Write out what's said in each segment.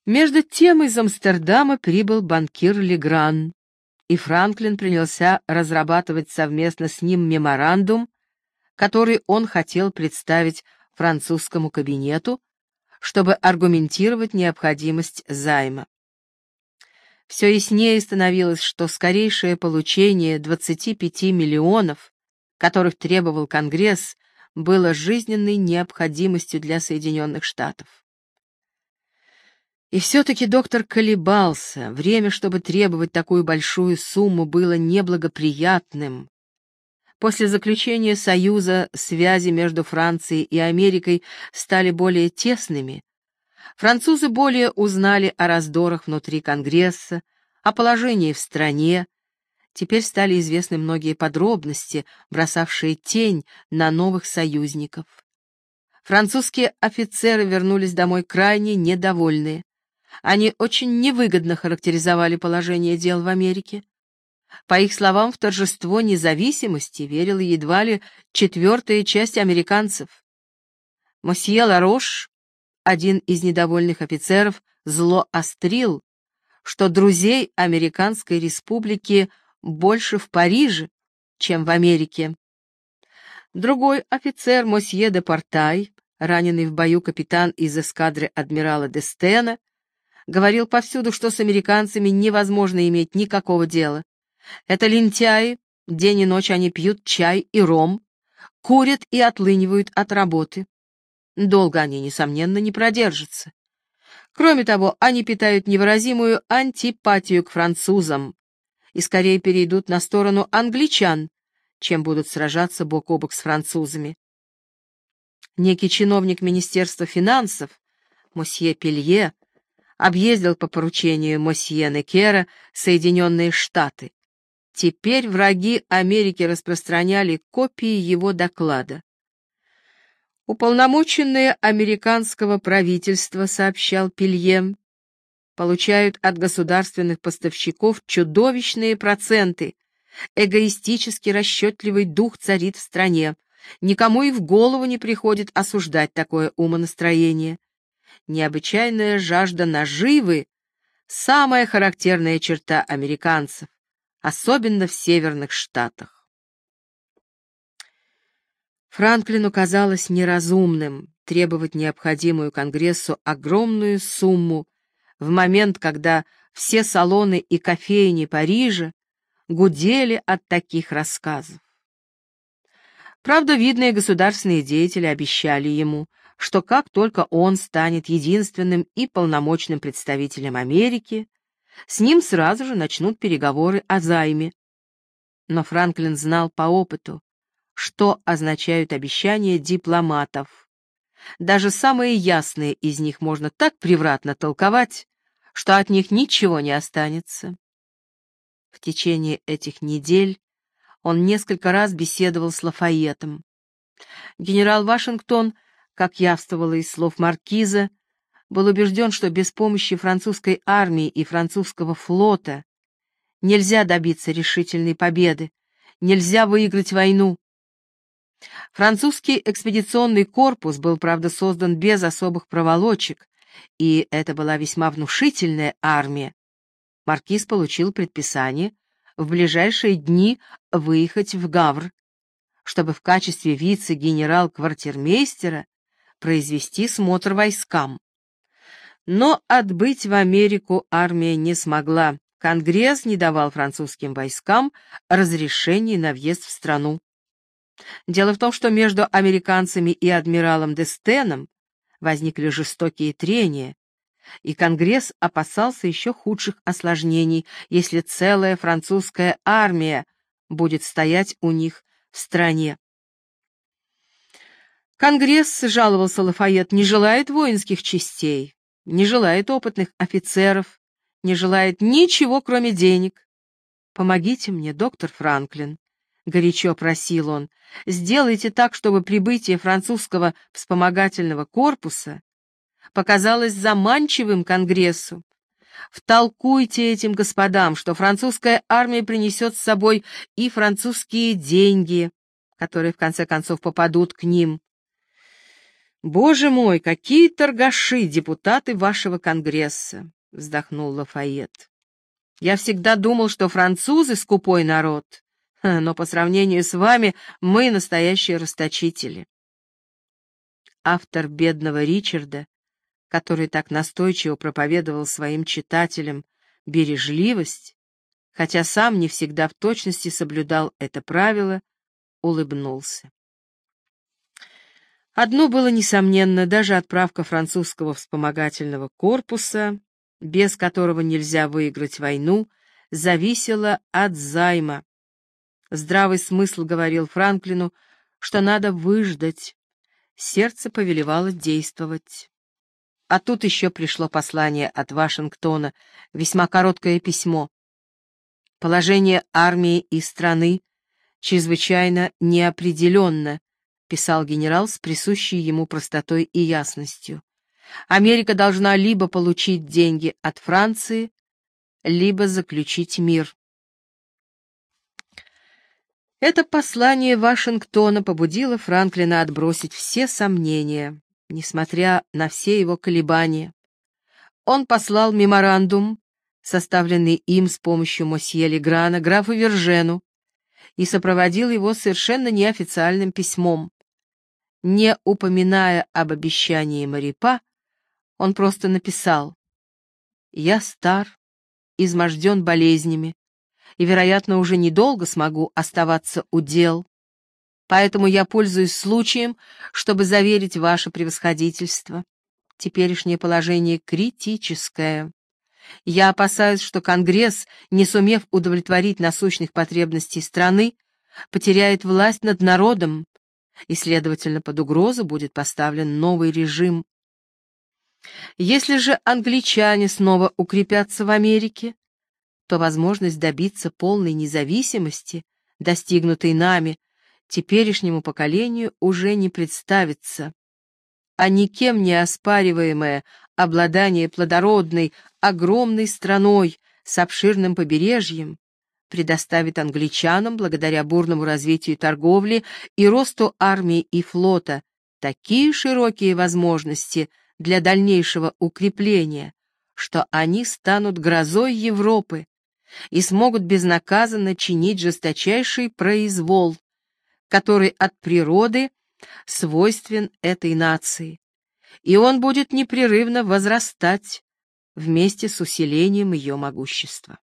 Между тем из Амстердама прибыл банкир Легран, и Франклин принялся разрабатывать совместно с ним меморандум, который он хотел представить французскому кабинету, чтобы аргументировать необходимость займа. Все яснее становилось, что скорейшее получение 25 миллионов, которых требовал Конгресс, было жизненной необходимостью для Соединенных Штатов. И все-таки доктор колебался. Время, чтобы требовать такую большую сумму, было неблагоприятным. После заключения союза связи между Францией и Америкой стали более тесными. Французы более узнали о раздорах внутри Конгресса, о положении в стране. Теперь стали известны многие подробности, бросавшие тень на новых союзников. Французские офицеры вернулись домой крайне недовольные. Они очень невыгодно характеризовали положение дел в Америке. По их словам, в торжество независимости верила едва ли четвертая часть американцев. Мосье Ларош, один из недовольных офицеров, зло острил, что друзей Американской республики больше в Париже, чем в Америке. Другой офицер, мосье де Портай, раненый в бою капитан из эскадры адмирала Дестена, говорил повсюду, что с американцами невозможно иметь никакого дела. Это лентяи, день и ночь они пьют чай и ром, курят и отлынивают от работы. Долго они, несомненно, не продержатся. Кроме того, они питают невыразимую антипатию к французам и скорее перейдут на сторону англичан, чем будут сражаться бок о бок с французами. Некий чиновник Министерства финансов, мосье Пелье, объездил по поручению мосье Некера Соединенные Штаты. Теперь враги Америки распространяли копии его доклада. Уполномоченные американского правительства, сообщал Пелье, получают от государственных поставщиков чудовищные проценты. Эгоистически расчетливый дух царит в стране. Никому и в голову не приходит осуждать такое умонастроение. Необычайная жажда наживы — самая характерная черта американцев, особенно в северных штатах. Франклину казалось неразумным требовать необходимую Конгрессу огромную сумму в момент, когда все салоны и кофейни Парижа гудели от таких рассказов. Правда, видные государственные деятели обещали ему, что как только он станет единственным и полномочным представителем Америки, с ним сразу же начнут переговоры о займе. Но Франклин знал по опыту, что означают обещания дипломатов. Даже самые ясные из них можно так превратно толковать, что от них ничего не останется. В течение этих недель он несколько раз беседовал с Лафайетом. Генерал Вашингтон, как явствовало из слов маркиза, был убежден, что без помощи французской армии и французского флота нельзя добиться решительной победы, нельзя выиграть войну. Французский экспедиционный корпус был, правда, создан без особых проволочек, и это была весьма внушительная армия. Маркиз получил предписание в ближайшие дни выехать в Гавр, чтобы в качестве вице-генерал-квартирмейстера произвести смотр войскам. Но отбыть в Америку армия не смогла. Конгресс не давал французским войскам разрешения на въезд в страну. Дело в том, что между американцами и адмиралом Дестеном возникли жестокие трения, и Конгресс опасался еще худших осложнений, если целая французская армия будет стоять у них в стране. Конгресс, жаловался Лафайет, не желает воинских частей, не желает опытных офицеров, не желает ничего, кроме денег. «Помогите мне, доктор Франклин», — горячо просил он, — «сделайте так, чтобы прибытие французского вспомогательного корпуса показалось заманчивым Конгрессу. Втолкуйте этим господам, что французская армия принесет с собой и французские деньги, которые в конце концов попадут к ним. «Боже мой, какие торгаши, депутаты вашего Конгресса!» — вздохнул Лафайет. «Я всегда думал, что французы скупой народ, но по сравнению с вами мы настоящие расточители». Автор «Бедного Ричарда», который так настойчиво проповедовал своим читателям бережливость, хотя сам не всегда в точности соблюдал это правило, улыбнулся. Одно было несомненно, даже отправка французского вспомогательного корпуса, без которого нельзя выиграть войну, зависела от займа. Здравый смысл говорил Франклину, что надо выждать, сердце повелевало действовать. А тут еще пришло послание от Вашингтона, весьма короткое письмо. «Положение армии и страны чрезвычайно неопределенно», — писал генерал с присущей ему простотой и ясностью. «Америка должна либо получить деньги от Франции, либо заключить мир». Это послание Вашингтона побудило Франклина отбросить все сомнения, несмотря на все его колебания. Он послал меморандум, составленный им с помощью мосье Леграна, графу Вержену, и сопроводил его совершенно неофициальным письмом. Не упоминая об обещании Марипа, он просто написал: «Я стар, изможден болезнями, и, вероятно, уже недолго смогу оставаться у дел, поэтому я пользуюсь случаем, чтобы заверить ваше превосходительство. Теперешнее положение критическое. Я опасаюсь, что Конгресс, не сумев удовлетворить насущных потребностей страны, потеряет власть над народом, и, следовательно, под угрозу будет поставлен новый режим. Если же англичане снова укрепятся в Америке, то возможность добиться полной независимости, достигнутой нами, теперешнему поколению уже не представится, а никем не оспариваемое обладание плодородной, огромной страной с обширным побережьем предоставит англичанам, благодаря бурному развитию торговли и росту армии и флота, такие широкие возможности для дальнейшего укрепления, что они станут грозой Европы и смогут безнаказанно чинить жесточайший произвол, который от природы свойствен этой нации, и он будет непрерывно возрастать вместе с усилением ее могущества.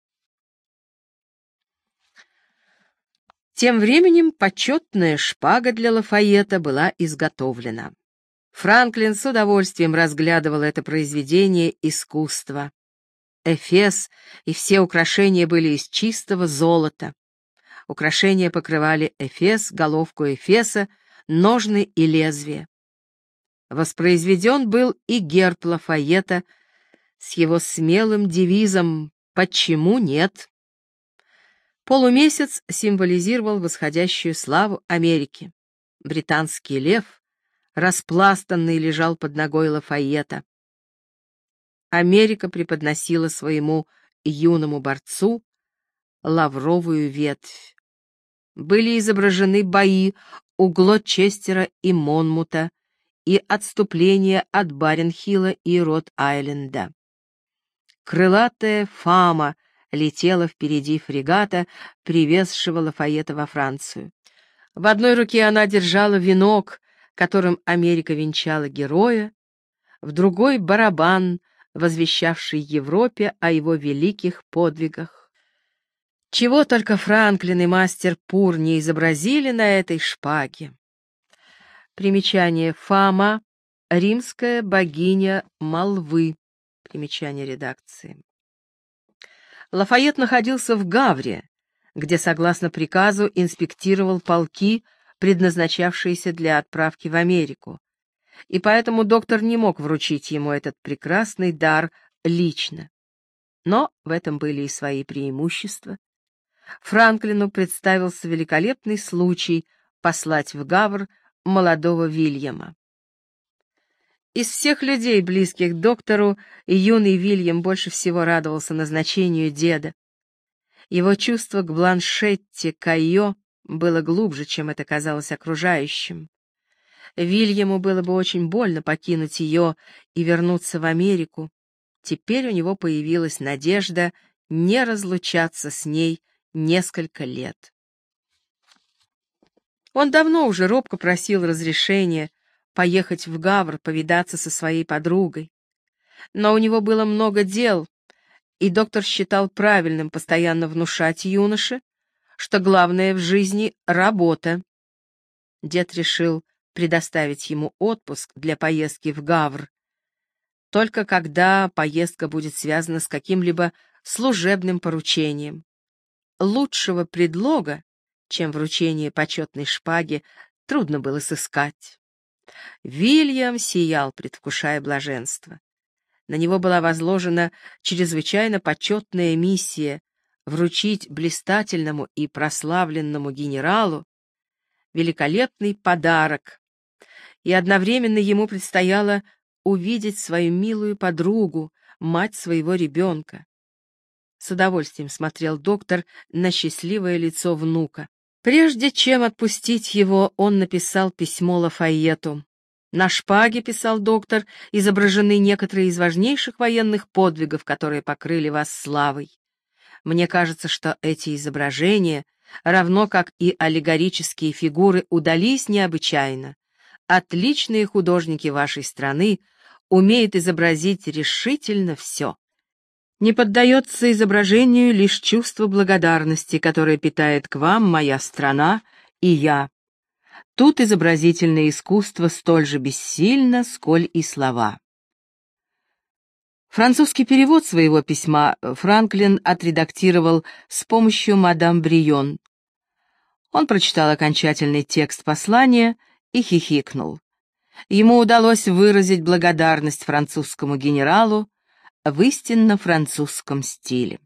Тем временем почетная шпага для Лафайета была изготовлена. Франклин с удовольствием разглядывал это произведение искусства. Эфес и все украшения были из чистого золота. Украшения покрывали эфес, головку эфеса, ножны и лезвие. Воспроизведен был и герб Лафайета с его смелым девизом «Почему нет?». Полумесяц символизировал восходящую славу Америки. Британский лев, распластанный, лежал под ногой Лафайета. Америка преподносила своему юному борцу лавровую ветвь. Были изображены бои у Глочестера и Монмута и отступление от Баренхилла и Рот-Айленда. Крылатая Фама летела впереди фрегата, привезшего Лафайета во Францию. В одной руке она держала венок, которым Америка венчала героя, в другой — барабан, возвещавший Европе о его великих подвигах. Чего только Франклин и мастер Пур не изобразили на этой шпаге. Примечание: Фама — римская богиня молвы. Примечание редакции. Лафайет находился в Гавре, где, согласно приказу, инспектировал полки, предназначавшиеся для отправки в Америку, и поэтому доктор не мог вручить ему этот прекрасный дар лично. Но в этом были и свои преимущества. Франклину представился великолепный случай послать в Гавр молодого Вильяма. Из всех людей, близких доктору, юный Вильям больше всего радовался назначению деда. Его чувство к Бланшетте Кайо было глубже, чем это казалось окружающим. Вильяму было бы очень больно покинуть ее и вернуться в Америку. Теперь у него появилась надежда не разлучаться с ней несколько лет. Он давно уже робко просил разрешения поехать в Гавр повидаться со своей подругой. Но у него было много дел, и доктор считал правильным постоянно внушать юноше, что главное в жизни — работа. Дед решил предоставить ему отпуск для поездки в Гавр, только когда поездка будет связана с каким-либо служебным поручением. Лучшего предлога, чем вручение почетной шпаги, трудно было сыскать. Вильям сиял, предвкушая блаженство. На него была возложена чрезвычайно почетная миссия — вручить блистательному и прославленному генералу великолепный подарок, и одновременно ему предстояло увидеть свою милую подругу, мать своего ребенка. С удовольствием смотрел доктор на счастливое лицо внука. Прежде чем отпустить его, он написал письмо Лафайету. На шпаге, писал доктор, изображены некоторые из важнейших военных подвигов, которые покрыли вас славой. Мне кажется, что эти изображения, равно как и аллегорические фигуры, удались необычайно. Отличные художники вашей страны умеют изобразить решительно все. Не поддается изображению лишь чувство благодарности, которое питает к вам моя страна и я. Тут изобразительное искусство столь же бессильно, сколь и слова. Французский перевод своего письма Франклин отредактировал с помощью мадам Брион. Он прочитал окончательный текст послания и хихикнул. Ему удалось выразить благодарность французскому генералу в истинно французском стиле.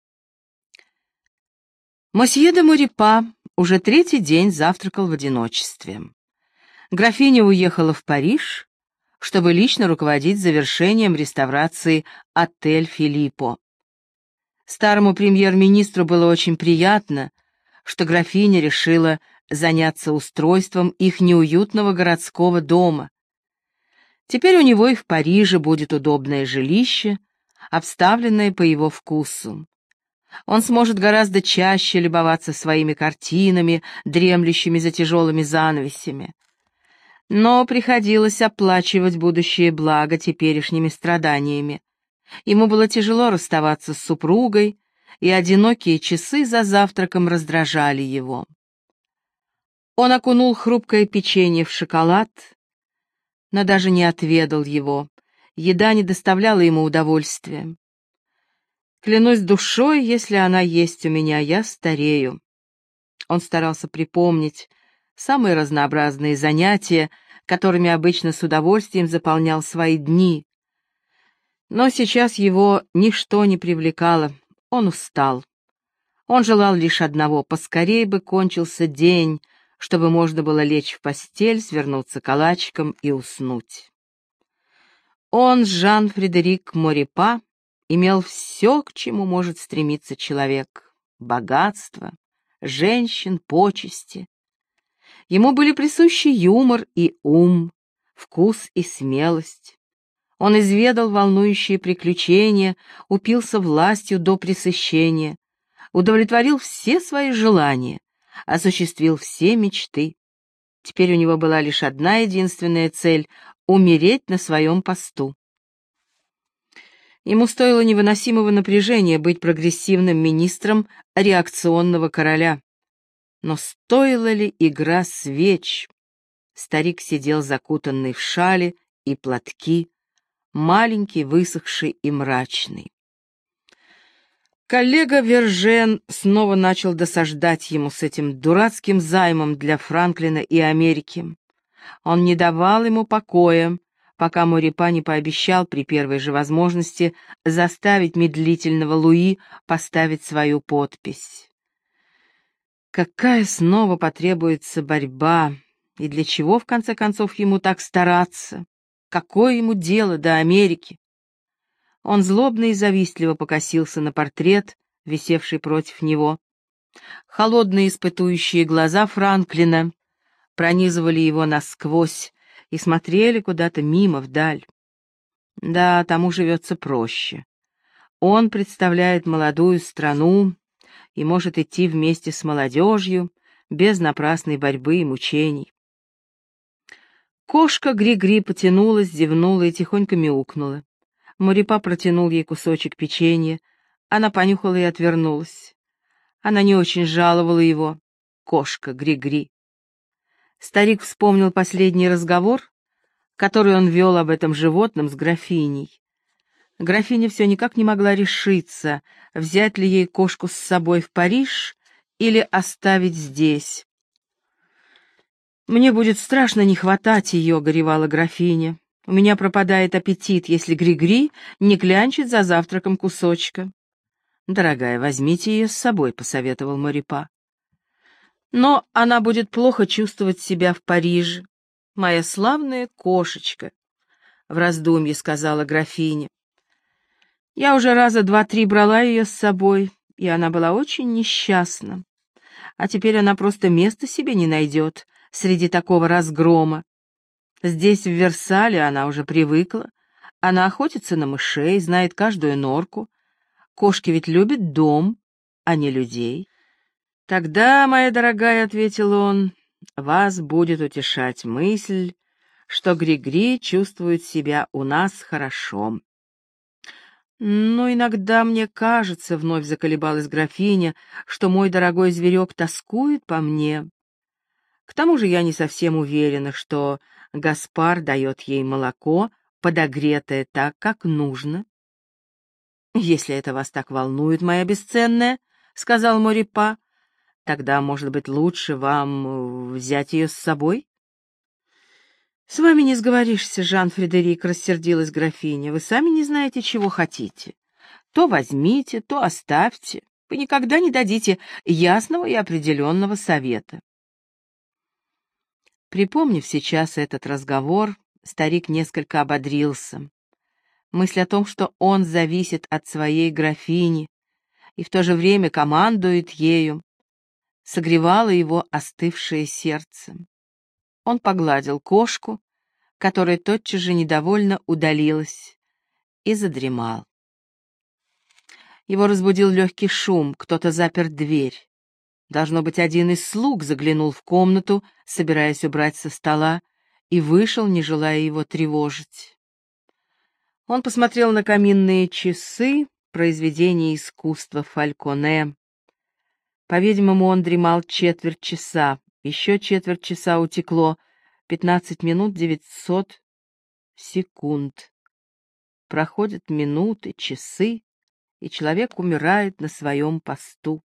Мосье де Морипа уже третий день завтракал в одиночестве. Графиня уехала в Париж, чтобы лично руководить завершением реставрации отель Филиппо. Старому премьер-министру было очень приятно, что графиня решила заняться устройством их неуютного городского дома. Теперь у него и в Париже будет удобное жилище, обставленное по его вкусу. Он сможет гораздо чаще любоваться своими картинами, дремлющими за тяжелыми занавесями. Но приходилось оплачивать будущее благо теперешними страданиями. Ему было тяжело расставаться с супругой, и одинокие часы за завтраком раздражали его. Он окунул хрупкое печенье в шоколад, но даже не отведал его. Еда не доставляла ему удовольствия. «Клянусь душой, если она есть у меня, я старею». Он старался припомнить самые разнообразные занятия, которыми обычно с удовольствием заполнял свои дни. Но сейчас его ничто не привлекало, он устал. Он желал лишь одного — поскорее бы кончился день, чтобы можно было лечь в постель, свернуться калачиком и уснуть. Он, Жан-Фредерик Морипа, имел все, к чему может стремиться человек: богатство, женщин, почести. Ему были присущи юмор и ум, вкус и смелость. Он изведал волнующие приключения, упился властью до пресыщения, удовлетворил все свои желания, осуществил все мечты. Теперь у него была лишь одна единственная цель — умереть на своем посту. Ему стоило невыносимого напряжения быть прогрессивным министром реакционного короля. Но стоила ли игра свеч? Старик сидел закутанный в шали и платки, маленький, высохший и мрачный. Коллега Вержен снова начал досаждать ему с этим дурацким займом для Франклина и Америки. Он не давал ему покоя, пока Морипа не пообещал при первой же возможности заставить медлительного Луи поставить свою подпись. Какая снова потребуется борьба, и для чего, в конце концов, ему так стараться? Какое ему дело до Америки? Он злобно и завистливо покосился на портрет, висевший против него. Холодные испытующие глаза Франклина пронизывали его насквозь, и смотрели куда-то мимо вдаль. Да, тому живется проще. Он представляет молодую страну и может идти вместе с молодежью, без напрасной борьбы и мучений. Кошка Гри-Гри потянулась, зевнула и тихонько мяукнула. Морепа протянул ей кусочек печенья. Она понюхала и отвернулась. Она не очень жаловала его, кошка Гри-Гри. Старик вспомнил последний разговор, который он вел об этом животном с графиней. Графиня все никак не могла решиться, взять ли ей кошку с собой в Париж или оставить здесь. «Мне будет страшно не хватать ее», — горевала графиня. «У меня пропадает аппетит, если Гри-Гри не клянчит за завтраком кусочка». «Дорогая, возьмите ее с собой», — посоветовал Морепа. «Но она будет плохо чувствовать себя в Париже. Моя славная кошечка», — в раздумье сказала графиня. «Я уже раза 2-3 брала ее с собой, и она была очень несчастна. А теперь она просто места себе не найдет среди такого разгрома. Здесь, в Версале, она уже привыкла. Она охотится на мышей, знает каждую норку. Кошки ведь любят дом, а не людей». «Тогда, моя дорогая, — ответил он, — вас будет утешать мысль, что Гри-Гри чувствует себя у нас хорошо». «Но иногда мне кажется, — вновь заколебалась графиня, — что мой дорогой зверек тоскует по мне. К тому же я не совсем уверена, что Гаспар дает ей молоко, подогретое так, как нужно». «Если это вас так волнует, моя бесценная, — сказал Морепа, — тогда, может быть, лучше вам взять ее с собой?» «С вами не сговоришься, Жан-Фредерик», — рассердилась графиня. «Вы сами не знаете, чего хотите. То возьмите, то оставьте. Вы никогда не дадите ясного и определенного совета». Припомнив сейчас этот разговор, старик несколько ободрился. Мысль о том, что он зависит от своей графини и в то же время командует ею, согревало его остывшее сердце. Он погладил кошку, которая тотчас же недовольно удалилась, и задремал. Его разбудил легкий шум, кто-то запер дверь. Должно быть, один из слуг заглянул в комнату, собираясь убрать со стола, и вышел, не желая его тревожить. Он посмотрел на каминные часы, произведение искусства Фальконе. По-видимому, он дремал 1/4 часа. Еще 1/4 часа утекло. 15 минут 900 секунд. Проходят минуты, часы, и человек умирает на своем посту.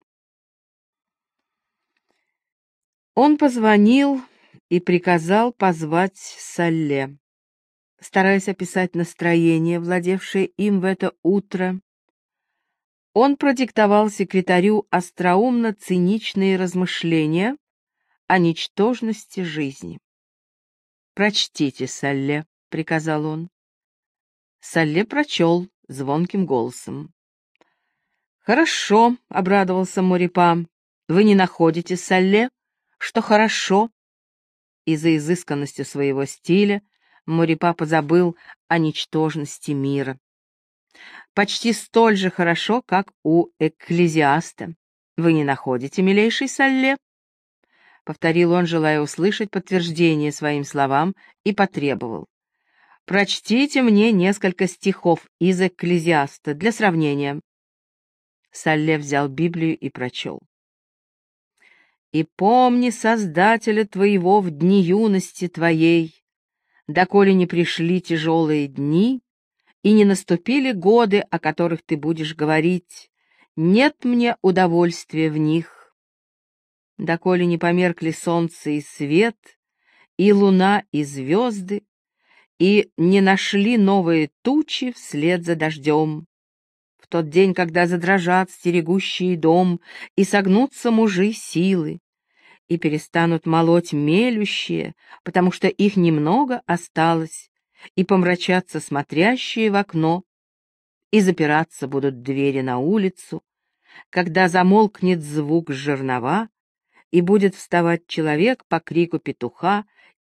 Он позвонил и приказал позвать Салле. Стараясь описать настроение, владевшее им в это утро, он продиктовал секретарю остроумно-циничные размышления о ничтожности жизни. «Прочтите, Салле», — приказал он. Салле прочел звонким голосом. «Хорошо», — обрадовался Морепа. «Вы не находите, Салле, что хорошо?» Из-за изысканности своего стиля Морепа позабыл о ничтожности мира. «Почти столь же хорошо, как у Экклезиаста. Вы не находите, милейший Салле?» Повторил он, желая услышать подтверждение своим словам, и потребовал. «Прочтите мне несколько стихов из Экклезиаста для сравнения». Салле взял Библию и прочел. «И помни Создателя твоего в дни юности твоей, доколе не пришли тяжелые дни, и не наступили годы, о которых ты будешь говорить, нет мне удовольствия в них. Доколе не померкли солнце и свет, и луна, и звезды, и не нашли новые тучи вслед за дождем. В тот день, когда задрожат стерегущие дом, и согнутся мужи силы, и перестанут молоть мелющие, потому что их немного осталось, и помрачатся смотрящие в окно, и запираться будут двери на улицу, когда замолкнет звук жернова, и будет вставать человек по крику петуха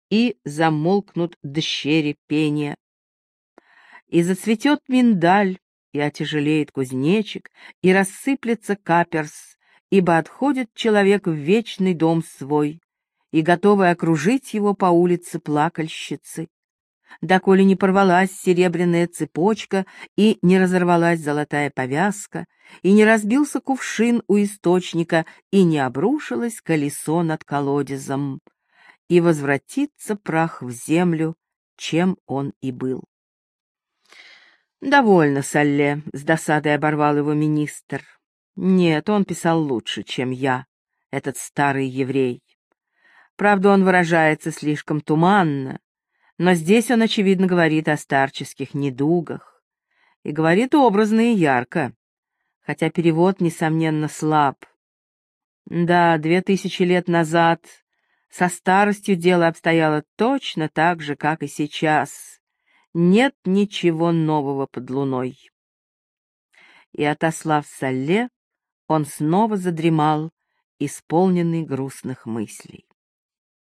и замолкнут дщери пения. И зацветет миндаль, и отяжелеет кузнечик, и рассыплется каперс, ибо отходит человек в вечный дом свой, и готовы окружить его по улице плакальщицы. Доколе не порвалась серебряная цепочка, и не разорвалась золотая повязка, и не разбился кувшин у источника, и не обрушилось колесо над колодезом, и возвратится прах в землю, чем он и был. «Довольно, Салле», — с досадой оборвал его министр. «Нет, он писал лучше, чем я, этот старый еврей. Правда, он выражается слишком туманно, но здесь он, очевидно, говорит о старческих недугах. И говорит образно и ярко, хотя перевод, несомненно, слаб. Да, 2000 лет назад со старостью дело обстояло точно так же, как и сейчас. Нет ничего нового под луной». И, отослав Салле, он снова задремал, исполненный грустных мыслей.